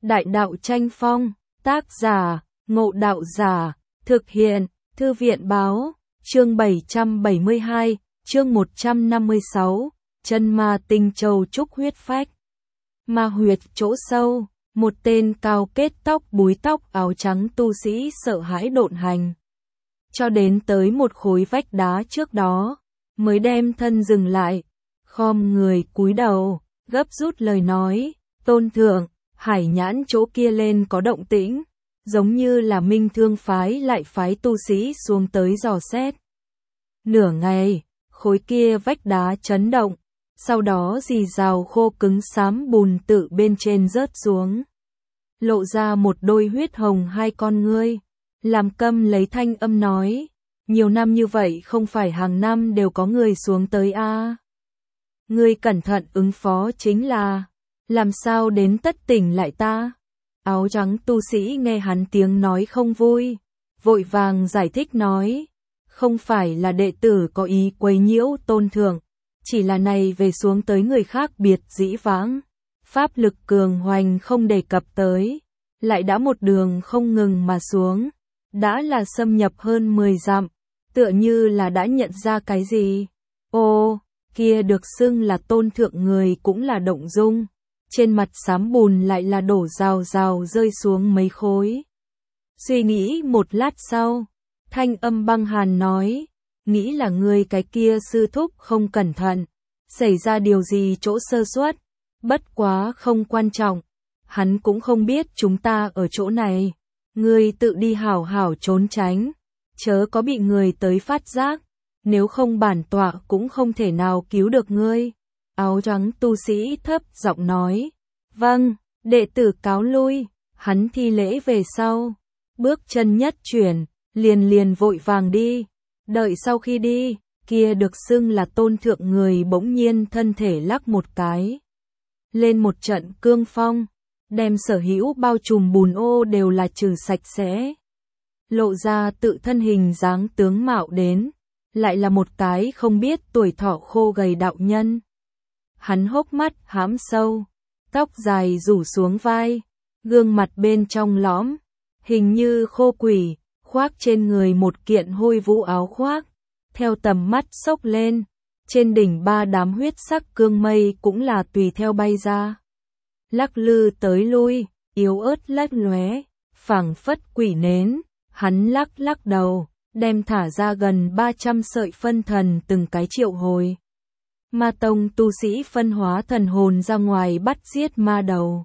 Đại đạo tranh phong, tác giả, Ngộ Đạo Giả, thực hiện, Thư viện báo, chương 772, chương 156, chân ma tinh châu trúc huyết phách. Ma huyệt chỗ sâu, một tên cao kết tóc búi tóc áo trắng tu sĩ sợ hãi độn hành. Cho đến tới một khối vách đá trước đó, mới đem thân dừng lại, khom người cúi đầu, gấp rút lời nói, tôn thượng, hải nhãn chỗ kia lên có động tĩnh, giống như là Minh Thương phái lại phái tu sĩ xuống tới dò xét. Nửa ngày, khối kia vách đá chấn động, sau đó rì rào khô cứng xám bùn tự bên trên rớt xuống. Lộ ra một đôi huyết hồng hai con ngươi, làm câm lấy thanh âm nói, nhiều năm như vậy không phải hàng năm đều có người xuống tới a. Ngươi cẩn thận ứng phó chính là, làm sao đến tất tỉnh lại ta? Áo trắng tu sĩ nghe hắn tiếng nói không vui, vội vàng giải thích nói, không phải là đệ tử có ý quấy nhiễu tôn thượng, chỉ là này về xuống tới người khác biệt dĩ vãng, pháp lực cường hoành không đề cập tới, lại đã một đường không ngừng mà xuống, đã là xâm nhập hơn 10 dặm, tựa như là đã nhận ra cái gì. Ô, kia được xưng là tôn thượng người cũng là động dung, trên mặt xám bùn lại là đổ rào rào rơi xuống mấy khối. Suy nghĩ một lát sau, thanh âm băng hàn nói, nghĩ là người cái kia sư thúc không cẩn thận, xảy ra điều gì chỗ sơ suất, bất quá không quan trọng, hắn cũng không biết chúng ta ở chỗ này, ngươi tự đi hảo hảo trốn tránh, chớ có bị người tới phát giác, nếu không bản tọa cũng không thể nào cứu được ngươi. Áo trắng tu sĩ thấp giọng nói, vâng, đệ tử cáo lui, hắn thi lễ về sau, bước chân nhất chuyển, liền vội vàng đi, đợi sau khi đi, kia được xưng là tôn thượng người bỗng nhiên thân thể lắc một cái, lên một trận cương phong, đem sở hữu bao trùm bùn ô đều là trừ sạch sẽ, lộ ra tự thân hình dáng tướng mạo đến, lại là một cái không biết tuổi thọ khô gầy đạo nhân. Hắn hốc mắt hãm sâu, tóc dài rủ xuống vai, gương mặt bên trong lõm, hình như khô quỷ, khoác trên người một kiện hôi vũ áo khoác, theo tầm mắt xốc lên, trên đỉnh ba đám huyết sắc cương mây cũng là tùy theo bay ra. Lắc lư tới lui, yếu ớt lách lóe, phảng phất quỷ nến, hắn lắc đầu, đem thả ra gần 300 sợi phân thần từng cái triệu hồi. Ma tông tu sĩ phân hóa thần hồn ra ngoài bắt giết ma đầu.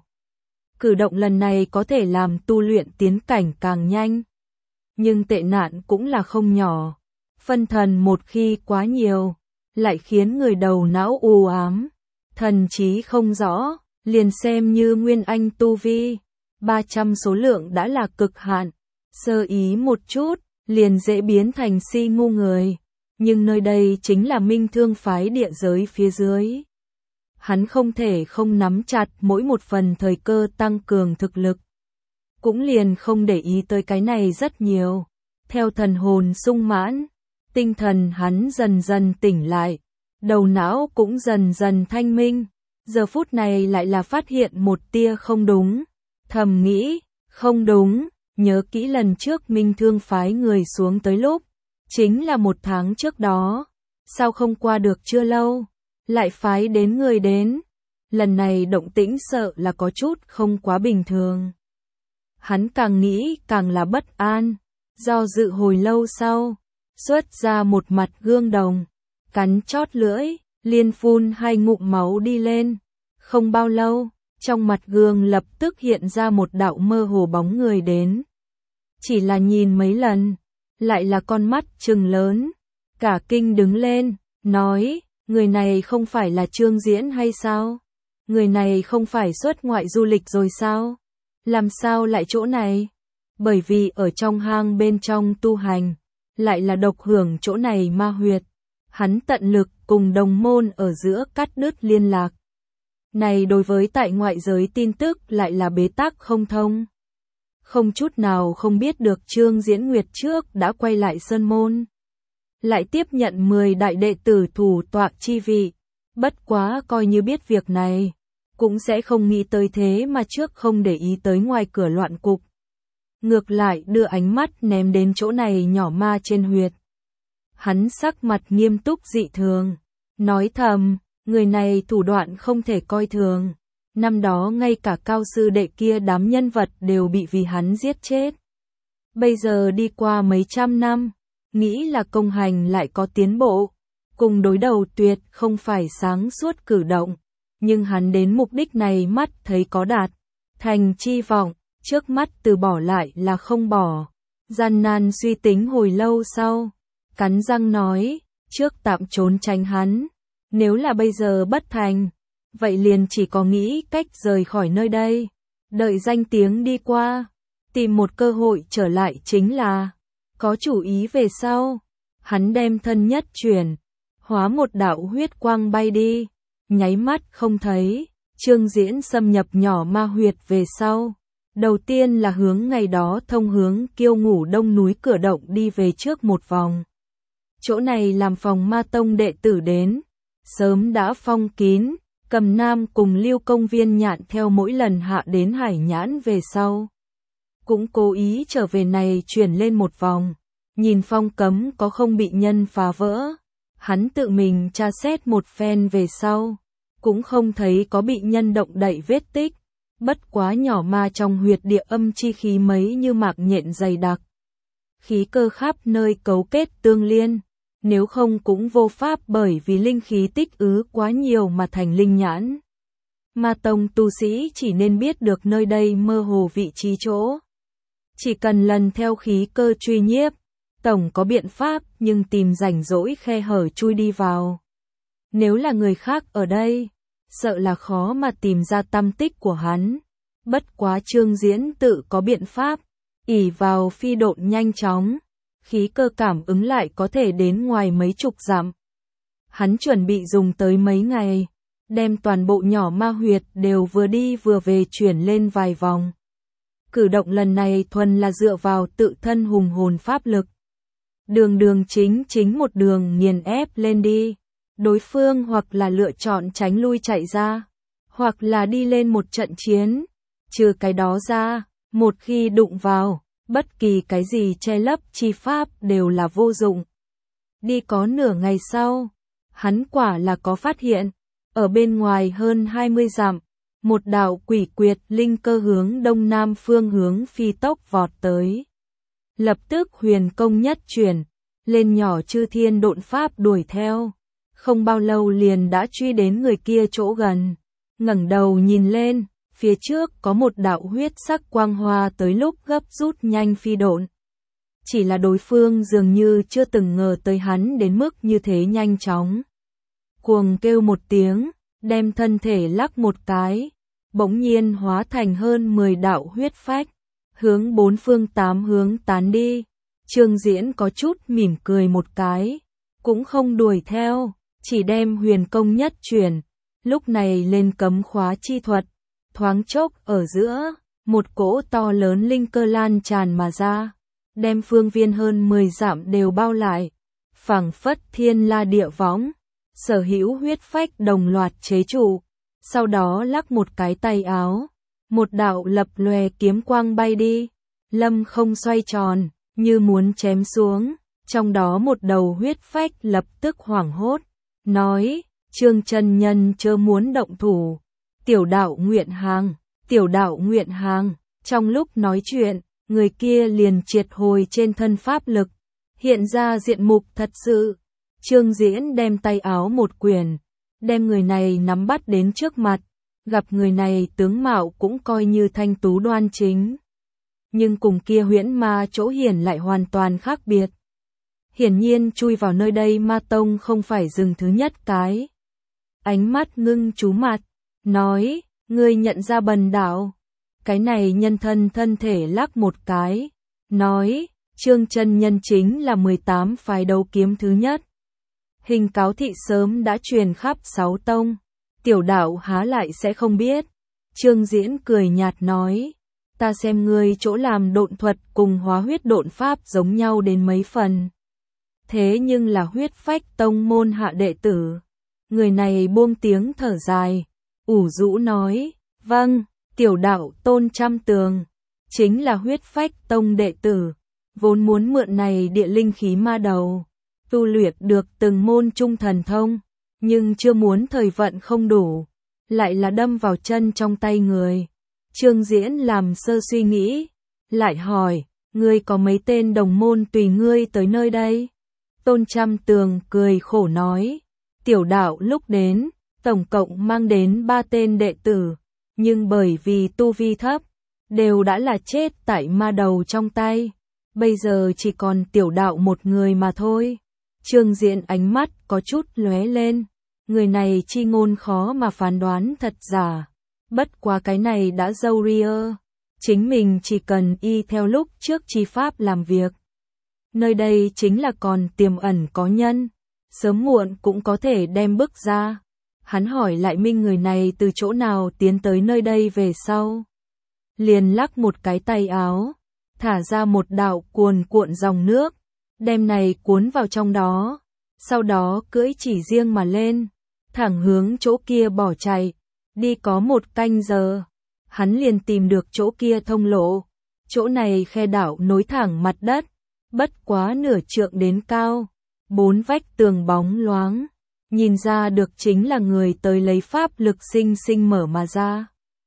Cử động lần này có thể làm tu luyện tiến cảnh càng nhanh. Nhưng tệ nạn cũng là không nhỏ. Phân thần một khi quá nhiều, lại khiến người đầu não u ám, thần trí không rõ, liền xem như nguyên anh tu vi. 300 số lượng đã là cực hạn, sơ ý một chút, liền dễ biến thành si ngu người. Nhưng nơi đây chính là Minh Thương phái địa giới phía dưới. Hắn không thể không nắm chặt mỗi một phần thời cơ tăng cường thực lực. Cũng liền không để ý tới cái này rất nhiều. Theo thần hồn sung mãn, tinh thần hắn dần dần tỉnh lại, đầu não cũng dần dần thanh minh. Giờ phút này lại là phát hiện một tia không đúng. Thầm nghĩ, không đúng, nhớ kỹ lần trước Minh Thương phái người xuống tới lúc. Chính là 1 tháng trước đó, sao không qua được chưa lâu, lại phái đến người đến, lần này động tĩnh sợ là có chút không quá bình thường. Hắn càng nghĩ càng là bất an, do dự hồi lâu sau, xuất ra một mặt gương đồng, cắn chót lưỡi, liền phun 2 ngụm máu đi lên, không bao lâu, trong mặt gương lập tức hiện ra một đạo mơ hồ bóng người đến. Chỉ là nhìn mấy lần, lại là con mắt trừng lớn, cả kinh đứng lên, nói, người này không phải là Trương Diễn hay sao? Người này không phải xuất ngoại du lịch rồi sao? Làm sao lại chỗ này? Bởi vì ở trong hang bên trong tu hành, lại là độc hưởng chỗ này ma huyệt, hắn tận lực cùng đồng môn ở giữa cắt đứt liên lạc. Này đối với tại ngoại giới tin tức lại là bế tắc không thông. Không chút nào không biết được Trương Diễn Nguyệt trước đã quay lại Sơn Môn. Lại tiếp nhận 10 đại đệ tử thủ tọa chi vị. Bất quá coi như biết việc này, cũng sẽ không nghĩ tới thế mà trước không để ý tới ngoài cửa loạn cục. Ngược lại đưa ánh mắt ném đến chỗ này nhỏ ma trên huyệt. Hắn sắc mặt nghiêm túc dị thường, nói thầm, người này thủ đoạn không thể coi thường. Năm đó ngay cả cao sư đệ kia đám nhân vật đều bị vì hắn giết chết. Bây giờ đi qua mấy trăm năm, nghĩ là công hành lại có tiến bộ. Cùng đối đầu tuyệt không phải sáng suốt cử động, nhưng hắn đến mục đích này mắt thấy có đạt thành chi vọng, trước mắt từ bỏ lại là không bỏ. Gian nan suy tính hồi lâu sau, cắn răng nói, trước tạm trốn tránh hắn, nếu là bây giờ bất thành, vậy liền chỉ có nghĩ cách rời khỏi nơi đây, đợi danh tiếng đi qua, tìm một cơ hội trở lại chính là, có chủ ý về sau. Hắn đem thân nhất chuyển, hóa một đạo huyết quang bay đi, nháy mắt không thấy. Trương Diễn xâm nhập nhỏ ma huyệt về sau, đầu tiên là hướng ngày đó thông hướng Kiêu Ngủ Đông núi cửa động đi về trước một vòng. Chỗ này làm phòng ma tông đệ tử đến, sớm đã phong kín. Cầm Nam cùng Lưu Công Viên Nhạn theo mỗi lần hạ đến Hải Nhãn về sau, cũng cố ý trở về này chuyển lên một vòng, nhìn phong cấm có không bị nhân phá vỡ. Hắn tự mình tra xét một phen về sau, cũng không thấy có bị nhân động đậy vết tích, bất quá nhỏ ma trong huyệt địa âm chi khí mấy như mạc nhện dày đặc. Khí cơ khắp nơi cấu kết tương liên, nếu không cũng vô pháp bởi vì linh khí tích ứ quá nhiều mà thành linh nhãn. Ma tông tu sĩ chỉ nên biết được nơi đây mơ hồ vị trí chỗ. Chỉ cần lần theo khí cơ truy nhiếp, tổng có biện pháp nhưng tìm rảnh rỗi khe hở chui đi vào. Nếu là người khác ở đây, sợ là khó mà tìm ra tăm tích của hắn. Bất quá Trương Diễn tự có biện pháp, ỷ vào phi độn nhanh chóng, khí cơ cảm ứng lại có thể đến ngoài mấy chục dặm. Hắn chuẩn bị dùng tới mấy ngày, đem toàn bộ nhỏ ma huyệt đều vừa đi vừa về chuyển lên vài vòng. Cử động lần này thuần là dựa vào tự thân hùng hồn pháp lực. Đường chính một đường nghiền ép lên đi. Đối phương hoặc là lựa chọn tránh lui chạy ra, hoặc là đi lên một trận chiến. Trừ cái đó ra, một khi đụng vào, bất kỳ cái gì che lấp chi pháp đều là vô dụng. Đi có nửa ngày sau, hắn quả là có phát hiện, ở bên ngoài hơn 20 dặm, một đạo quỷ quyệt linh cơ hướng đông nam phương hướng phi tốc vọt tới. Lập tức huyền công nhất chuyển, lên nhỏ chư thiên độn pháp đuổi theo. Không bao lâu liền đã truy đến người kia chỗ gần. Ngẩng đầu nhìn lên, phía trước có một đạo huyết sắc quang hoa tới lúc gấp rút nhanh phi độn. Chỉ là đối phương dường như chưa từng ngờ tới hắn đến mức như thế nhanh chóng. Cuồng kêu một tiếng, đem thân thể lắc một cái, bỗng nhiên hóa thành hơn 10 đạo huyết phách, hướng bốn phương tám hướng tán đi. Trương Diễn có chút mỉm cười một cái, cũng không đuổi theo, chỉ đem huyền công nhất chuyển, lúc này lên cấm khóa chi thuật, thoáng chốc ở giữa, một cỗ to lớn linh cơ lan tràn mà ra, đem phương viên hơn 10 dặm đều bao lại, phảng phất thiên la địa võng, sở hữu huyết phách đồng loạt chế trụ, sau đó lắc một cái tay áo, một đạo lập lòe kiếm quang bay đi, lâm không xoay tròn, như muốn chém xuống, trong đó một đầu huyết phách lập tức hoảng hốt, nói, Trương chân nhân chớ muốn động thủ, tiểu đạo nguyện hàng, trong lúc nói chuyện, người kia liền triệt hồi trên thân pháp lực, hiện ra diện mục thật sự. Trương Diễn đem tay áo một quyền, đem người này nắm bắt đến trước mặt, gặp người này tướng mạo cũng coi như thanh tú đoan chính. Nhưng cùng kia huyễn ma chỗ hiển lại hoàn toàn khác biệt. Hiển nhiên chui vào nơi đây ma tông không phải dừng thứ nhất cái. Ánh mắt ngưng chú mặt, nói, ngươi nhận ra bần đạo. Cái này nhân thân thể lắc một cái, nói, Trương chân nhân chính là 18 phái đấu kiếm thứ nhất. Hình cáo thị sớm đã truyền khắp 6 tông, tiểu đạo há lại sẽ không biết. Trương Diễn cười nhạt nói, ta xem ngươi chỗ làm độn thuật cùng hóa huyết độn pháp giống nhau đến mấy phần. Thế nhưng là huyết phách tông môn hạ đệ tử. Người này buông tiếng thở dài, ủ rũ nói, vâng, tiểu đạo Tôn Trăm Tường, chính là huyết phách tông đệ tử, vốn muốn mượn này địa linh khí ma đầu, tu luyện được từng môn trung thần thông, nhưng chưa muốn thời vận không đủ, lại là đâm vào chân trong tay người. Trương Diễn làm sơ suy nghĩ, lại hỏi, ngươi có mấy tên đồng môn tùy ngươi tới nơi đây? Tôn Trăm Tường cười khổ nói, tiểu đạo lúc đến, tổng cộng mang đến 3 tên đệ tử, nhưng bởi vì tu vi thấp, đều đã là chết tại ma đầu trong tay, bây giờ chỉ còn tiểu đạo một người mà thôi. Trương Diễn ánh mắt có chút lóe lên, người này chi ngôn khó mà phán đoán thật giả, bất quá cái này đã dâu ria, chính mình chỉ cần y theo lúc trước chi pháp làm việc. Nơi đây chính là còn tiềm ẩn có nhân, sớm muộn cũng có thể đem bức ra. Hắn hỏi lại Minh người này từ chỗ nào tiến tới nơi đây về sau. Liền lắc một cái tay áo, thả ra một đạo cuồn cuộn dòng nước, đem này cuốn vào trong đó, sau đó cưỡi chỉ riêng mà lên, thẳng hướng chỗ kia bỏ chạy, đi có 1 canh giờ, hắn liền tìm được chỗ kia thông lộ, chỗ này khe đảo nối thẳng mặt đất, bất quá nửa trượng đến cao, 4 vách tường bóng loáng, nhìn ra được chính là người tới lấy pháp lực sinh sinh mở mà ra.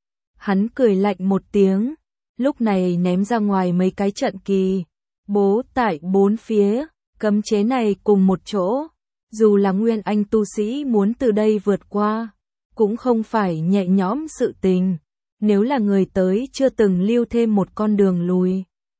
Hắn cười lạnh một tiếng, lúc này ném ra ngoài mấy cái trận kỳ, bố tại 4 phía, cấm chế này cùng một chỗ, dù là nguyên anh tu sĩ muốn từ đây vượt qua, cũng không phải nhẹ nhõm sự tình, nếu là người tới chưa từng lưu thêm một con đường lùi.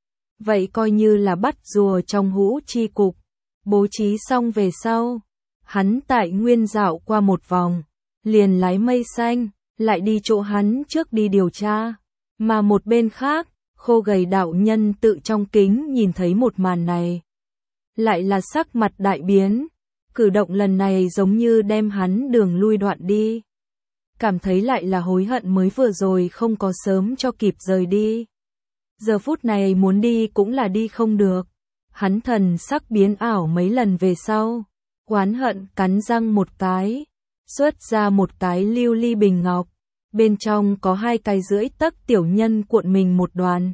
Vậy coi như là bắt rùa trong hũ chi cục, bố trí xong về sau, hắn tại nguyên dạo qua một vòng, liền lái mây xanh, lại đi chỗ hắn trước đi điều tra, mà một bên khác, khô gầy đạo nhân tự trong kính nhìn thấy một màn này. Lại là sắc mặt đại biến, cử động lần này giống như đem hắn đường lui đoạn đi. Cảm thấy lại là hối hận mới vừa rồi không có sớm cho kịp rời đi. Giờ phút này muốn đi cũng là đi không được. Hắn thần sắc biến ảo mấy lần về sau, oán hận cắn răng một cái, xuất ra một cái lưu ly bình ngọc, bên trong có 2 cái rưỡi tấc tiểu nhân cuộn mình một đoàn.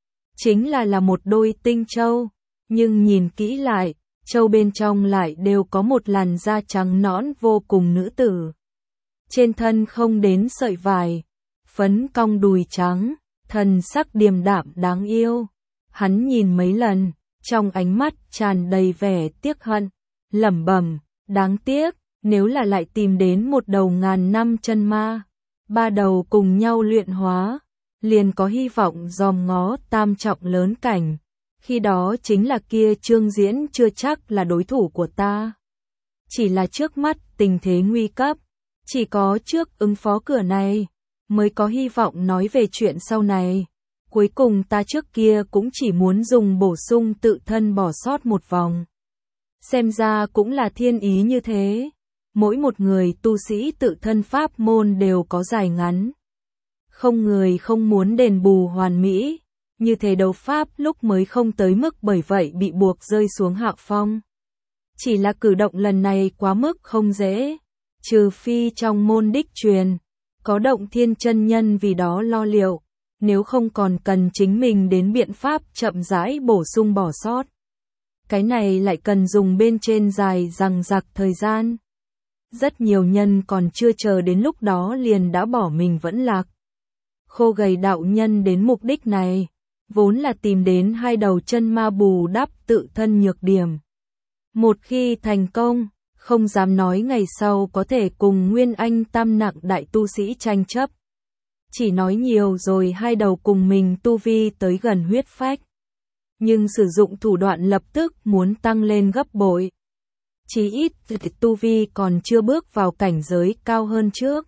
Chính là một đôi tinh châu, nhưng nhìn kỹ lại, châu bên trong lại đều có một làn da trắng nõn vô cùng nữ tử. Trên thân không đến sợi vải, phấn cong đùi trắng, thần sắc điềm đạm đáng yêu. Hắn nhìn mấy lần, trong ánh mắt tràn đầy vẻ tiếc hận, lẩm bẩm, đáng tiếc, nếu là lại tìm đến một đầu ngàn năm chân ma, 3 đầu cùng nhau luyện hóa, liền có hy vọng dòm ngó tam trọng lớn cảnh, khi đó chính là kia Trương Diễn chưa chắc là đối thủ của ta. Chỉ là trước mắt tình thế nguy cấp, chỉ có trước ứng phó cửa này, mới có hy vọng nói về chuyện sau này. Cuối cùng ta trước kia cũng chỉ muốn dùng bổ sung tự thân bỏ sót một vòng. Xem ra cũng là thiên ý như thế. Mỗi một người tu sĩ tự thân pháp môn đều có dài ngắn. Không người không muốn đền bù hoàn mỹ, như thế đấu pháp lúc mới không tới mức bởi vậy bị buộc rơi xuống hạ phong. Chỉ là cử động lần này quá mức không dễ, trừ phi trong môn đích truyền, có Động Thiên chân nhân vì đó lo liệu, nếu không còn cần chính mình đến biện pháp chậm rãi bổ sung bỏ sót. Cái này lại cần dùng bên trên dài dằng dặc thời gian. Rất nhiều nhân còn chưa chờ đến lúc đó liền đã bỏ mình vẫn lạc. Khô gầy đạo nhân đến mục đích này, vốn là tìm đến 2 đầu chân ma bù đắp tự thân nhược điểm. Một khi thành công, không dám nói ngày sau có thể cùng Nguyên Anh tam nặng đại tu sĩ tranh chấp. Chỉ nói nhiều rồi 2 đầu cùng mình tu vi tới gần huyết phách. Nhưng sử dụng thủ đoạn lập tức muốn tăng lên gấp bội. Chỉ ít tu vi còn chưa bước vào cảnh giới cao hơn trước.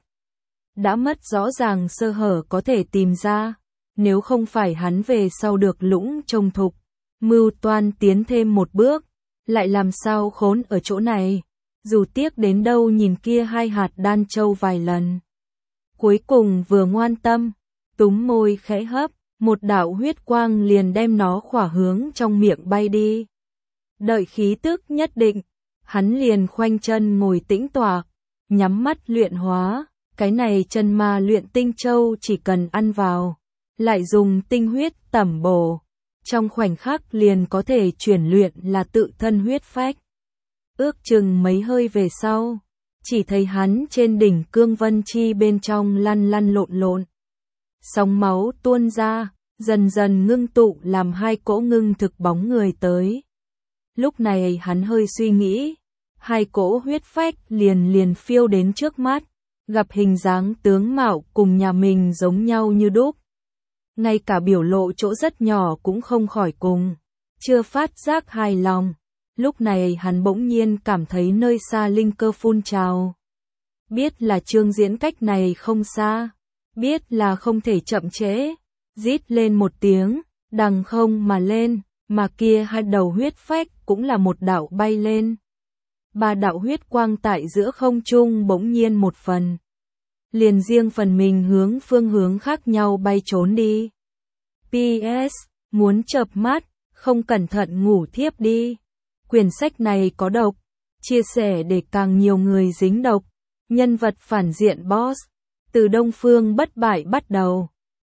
Đã mất rõ ràng sơ hở có thể tìm ra, nếu không phải hắn về sau được lũng trông thục, mưu toan tiến thêm một bước, lại làm sao khốn ở chỗ này, dù tiếc đến đâu nhìn kia 2 hạt đan châu vài lần. Cuối cùng vừa ngoan tâm, túm môi khẽ hấp, một đạo huyết quang liền đem nó khỏa hướng trong miệng bay đi. Đợi khí tức nhất định, hắn liền khoanh chân ngồi tĩnh tọa, nhắm mắt luyện hóa, Cái này chân ma luyện tinh châu chỉ cần ăn vào, lại dùng tinh huyết tẩm bổ, trong khoảnh khắc liền có thể chuyển luyện là tự thân huyết phách. Ước chừng mấy hơi về sau, chỉ thấy hắn trên đỉnh cương vân chi bên trong lăn lăn lộn lộn. Sóng máu tuôn ra, dần dần ngưng tụ làm hai cỗ ngưng thực bóng người tới. Lúc này hắn hơi suy nghĩ, hai cỗ huyết phách liền liền phiêu đến trước mắt, gặp hình dáng tướng mạo cùng nhà mình giống nhau như đúc. Ngay cả biểu lộ chỗ rất nhỏ cũng không khỏi cùng, chưa phát giác hài lòng. Lúc này hắn bỗng nhiên cảm thấy nơi xa linh cơ phun trào. Biết là chương diễn cách này không xa, biết là không thể chậm trễ, rít lên một tiếng, đằng không mà lên, mà kia hai đầu huyết phách cũng là một đạo bay lên. Ba đạo huyết quang tại giữa không trung bỗng nhiên một phần, liền riêng phần mình hướng phương hướng khác nhau bay trốn đi. PS, muốn chợp mắt, không cẩn thận ngủ thiếp đi. Quyển sách này có độc, chia sẻ để càng nhiều người dính độc. Nhân vật phản diện boss, từ Đông Phương bất bại bắt đầu.